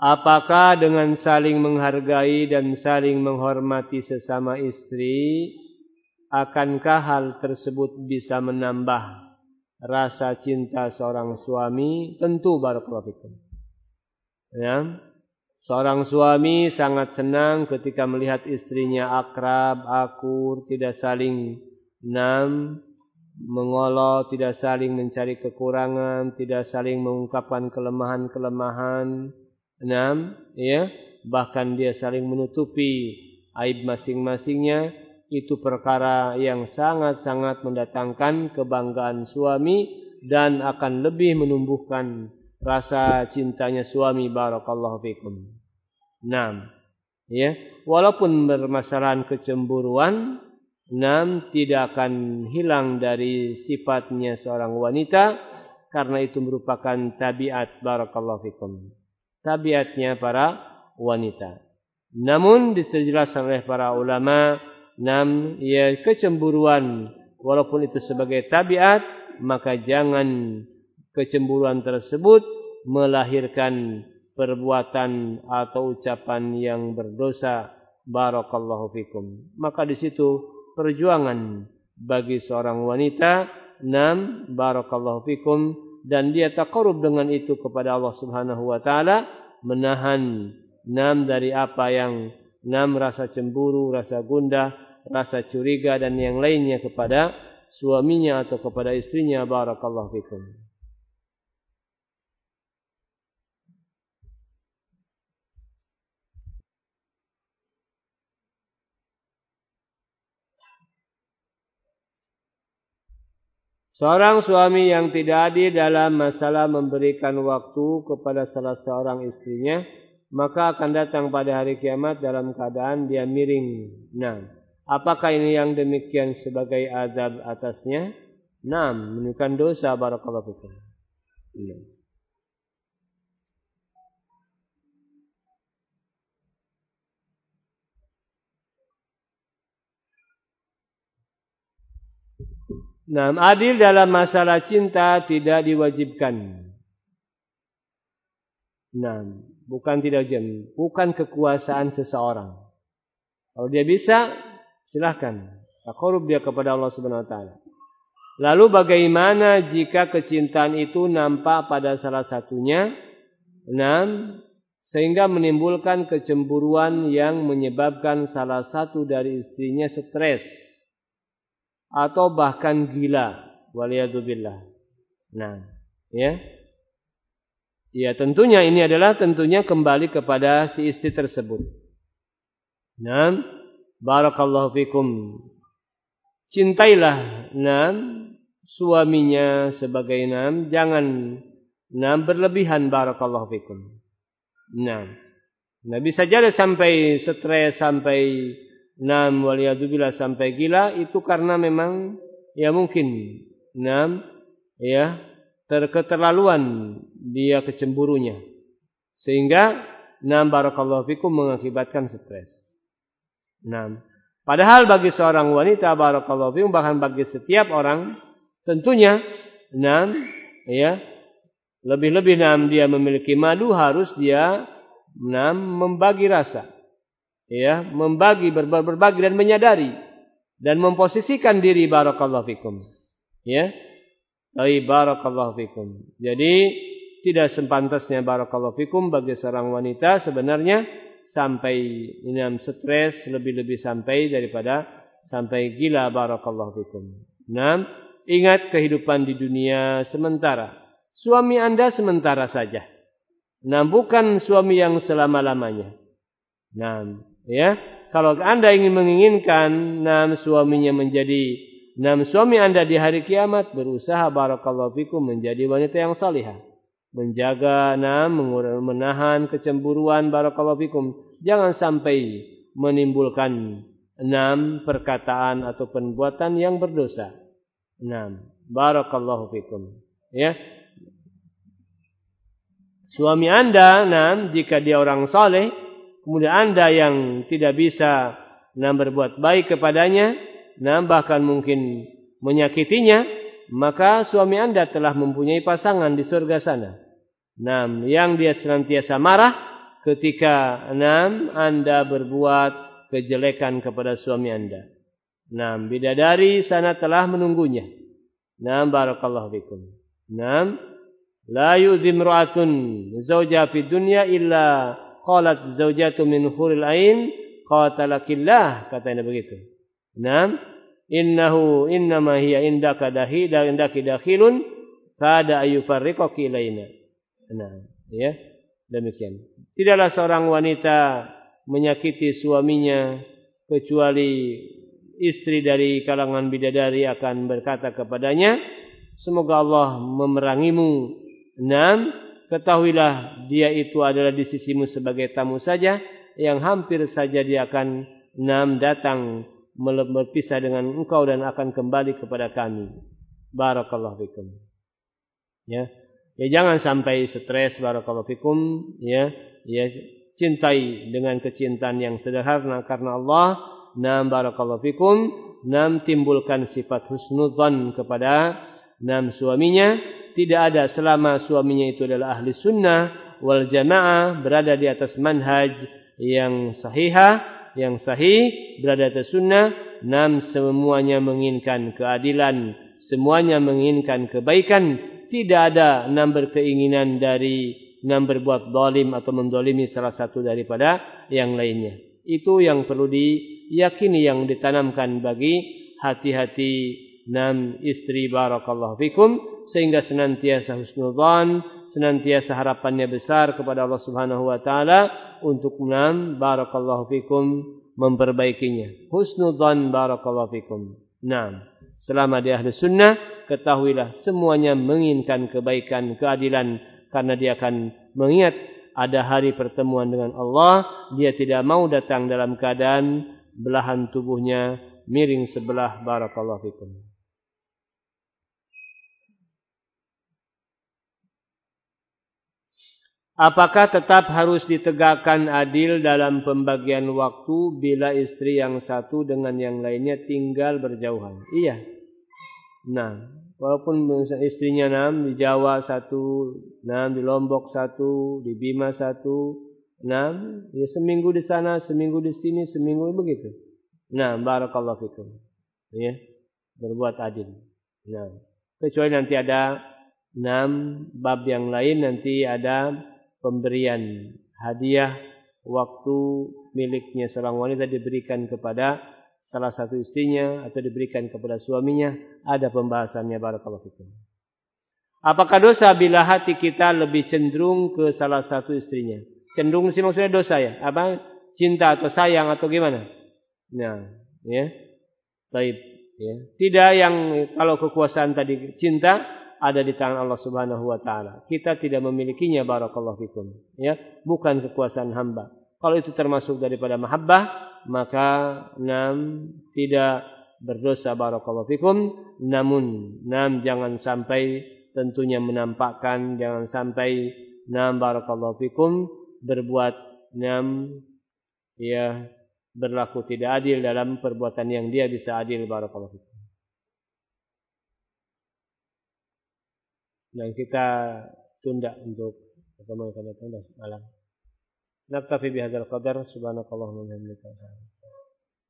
Apakah dengan saling menghargai dan saling menghormati sesama istri, akankah hal tersebut bisa menambah rasa cinta seorang suami? Tentu, barakallahu fikum. Ya. Seorang suami sangat senang ketika melihat istrinya akrab, akur, tidak saling mengolok, tidak saling mencari kekurangan, tidak saling mengungkapkan kelemahan-kelemahan. Ya, bahkan dia saling menutupi aib masing-masingnya. Itu perkara yang sangat-sangat mendatangkan kebanggaan suami dan akan lebih menumbuhkan rasa cintanya suami, barakallahu fikum. Ya, walaupun bermasalahan kecemburuan, tidak akan hilang dari sifatnya seorang wanita, karena itu merupakan tabiat, barakallahu fikum, tabiatnya para wanita. Namun dijelaskan oleh para ulama, ya, kecemburuan walaupun itu sebagai tabiat, maka jangan kecemburuan tersebut melahirkan perbuatan atau ucapan yang berdosa, barakallahu fikum. Maka di situ perjuangan bagi seorang wanita, barakallahu fikum, dan dia taqarrub dengan itu kepada Allah Subhanahu wa taala, menahan dari apa yang rasa cemburu, rasa gundah, rasa curiga dan yang lainnya kepada suaminya atau kepada istrinya, barakallahu fikum. Seorang suami yang tidak adil dalam masalah memberikan waktu kepada salah seorang istrinya, maka akan datang pada hari kiamat dalam keadaan dia miring. Apakah ini yang demikian sebagai azab atasnya? Menunjukkan dosa, barakallahu fikum. Adil dalam masalah cinta tidak diwajibkan. Bukan tidak wajib, bukan kekuasaan seseorang. Kalau dia bisa, silahkan. Taqarrub dia kepada Allah Subhanahu wa taala. Lalu bagaimana jika kecintaan itu nampak pada salah satunya, sehingga menimbulkan kecemburuan yang menyebabkan salah satu dari istrinya stres atau bahkan gila, waliyadzubillah. Ya, tentunya ini adalah kembali kepada si istri tersebut. Barakallahu fikum. Cintailah suaminya sebagai jangan berlebihan, barakallahu fikum. Bisa jadi sampai stres, sampai waliyadzubillah, sampai gila, itu karena memang ya mungkin ya keterlaluan dia kecemburunya, sehingga barakallahu fikum mengakibatkan stres. Padahal bagi seorang wanita, barakallahu fikum, bahkan bagi setiap orang, tentunya ya lebih-lebih dia memiliki madu, harus dia membagi rasa, ya, berbagi dan menyadari dan memposisikan diri, barakallahu fikum. Ya. Barakallahu fikum. Jadi tidak sepantasnya, barakallahu fikum, bagi seorang wanita sebenarnya sampai stres, lebih-lebih sampai gila, barakallahu fikum. Ingat kehidupan di dunia sementara. Suami Anda sementara saja. Bukan suami yang selama-lamanya. Ya, kalau Anda menginginkan suaminya menjadi suami Anda di hari kiamat, berusaha, barakallahu fikum, menjadi wanita yang salihah, menjaga menahan kecemburuan, barakallahu fikum. Jangan sampai menimbulkan perkataan atau perbuatan yang berdosa. Barakallahu fikum. Ya. Suami Anda jika dia orang saleh, kemudian Anda yang tidak bisa berbuat baik kepadanya, bahkan mungkin menyakitinya, maka suami Anda telah mempunyai pasangan di surga sana. Yang dia senantiasa marah ketika Anda berbuat kejelekan kepada suami Anda. Bidadari sana telah menunggunya. Barakallahu fikum. La yu'dhi imra'atun zawja fid dunya illa qalat zawjatu min huril ain qatalakillah, katanya begitu. Innama hiya indaka dakhilun kada ayufarriqaki ilaina. Ya, demikian. Tidaklah seorang wanita menyakiti suaminya kecuali istri dari kalangan bidadari akan berkata kepadanya, semoga Allah memerangimu. Ketahuilah dia itu adalah di sisimu sebagai tamu saja, yang hampir saja dia akan datang berpisah dengan engkau dan akan kembali kepada kami. Barakallahu fikum. Ya, jangan sampai stres. Barakallahu fikum. Ya, cintai dengan kecintaan yang sederhana karena Allah. Barakallahu fikum. Timbulkan sifat husnudzan kepada suaminya. Tidak ada selama suaminya itu adalah ahli sunnah wal jamaah, berada di atas manhaj yang sahih, berada di atas sunnah. Semuanya menginginkan keadilan, semuanya menginginkan kebaikan. Tidak ada berkeinginan dari berbuat zalim atau mendolimi salah satu daripada yang lainnya. Itu yang perlu diyakini, yang ditanamkan bagi hati-hati istri. Barakallahu fikum, sehingga senantiasa husnudzan, senantiasa harapannya besar kepada Allah Subhanahu wa taala untuk barakallahu fikum memperbaikinya. Husnudzan. Barakallahu fikum. Selama di ahli sunnah, ketahuilah semuanya menginginkan kebaikan, keadilan, karena dia akan mengingat ada hari pertemuan dengan Allah. Dia tidak mau datang dalam keadaan belahan tubuhnya miring sebelah. Barakallahu fikum. Apakah tetap harus ditegakkan adil dalam pembagian waktu bila istri yang satu dengan yang lainnya tinggal berjauhan? Iya. Walaupun istrinya di Jawa satu, di Lombok satu, di Bima satu, ya seminggu di sana, seminggu di sini, seminggu begitu. Barakallahu fikum. Ya, berbuat adil. Kecuali nanti ada bab yang lain, nanti ada pemberian hadiah waktu miliknya seorang wanita diberikan kepada salah satu istrinya atau diberikan kepada suaminya. Ada pembahasannya. Barakallahu fikum. Apakah dosa bila hati kita lebih cenderung ke salah satu istrinya? Cenderung sih maksudnya dosa ya? Apa? Cinta atau sayang atau gimana? Ya. Baik. Ya. Tidak yang kalau kekuasaan tadi cinta ada di tangan Allah Subhanahu wa taala. Kita tidak memilikinya. Barakallahu fikum. Ya, bukan kekuasaan hamba. Kalau itu termasuk daripada mahabbah, maka tidak berdosa. Barakallahu fikum. Namun jangan sampai tentunya menampakkan, jangan sampai barakallahu fikum berbuat ya berlaku tidak adil dalam perbuatan yang dia bisa adil. Barakallahu fikum. Dan kita tunda untuk pertemuan yang akan datang malam. Naktafi bihadzal qadar. Subhanakallahumma wa bihamdika.